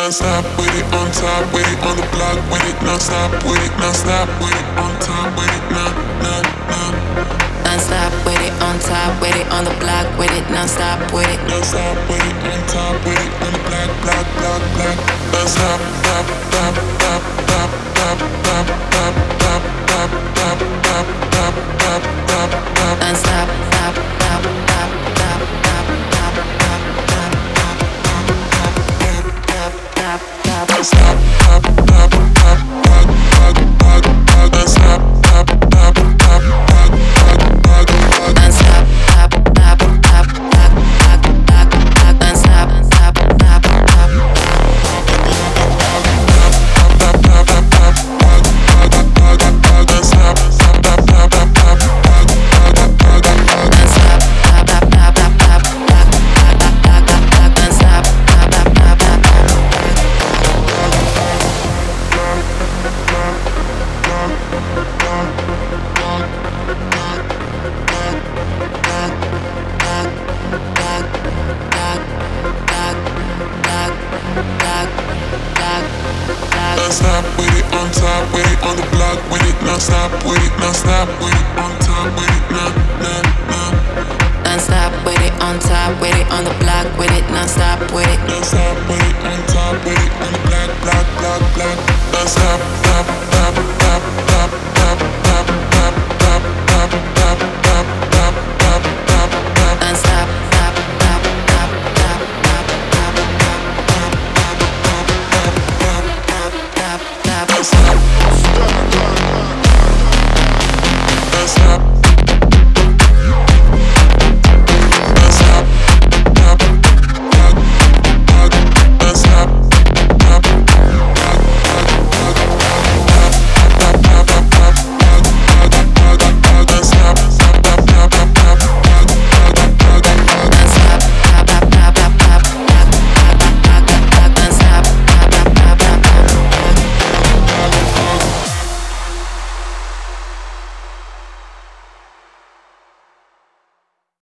non-stop with it, on top with it, on the block with it, non-stop with it, non-stop with it, on top with it, non-stop with it, on top with it, on the block with it, non-stop with it, non-stop with it, on top with it, on the block, block, block, block, non-stop, stop, stop, stop, stop, stop, stop, stop, stop, stop, stop, stop, stop, stop, stop, stop, non-stop, stop, stop, stop, stop, stop, stop, stop, stop, stop, stop, non-stop with it, on top with it, on the block with it, non-stop with it, non-stop with it, on top with it, non-stop with it, on top with it, on the block with it, non-stop with it, non-stop with it, on top with it, on the block, block, block, block, non-stop.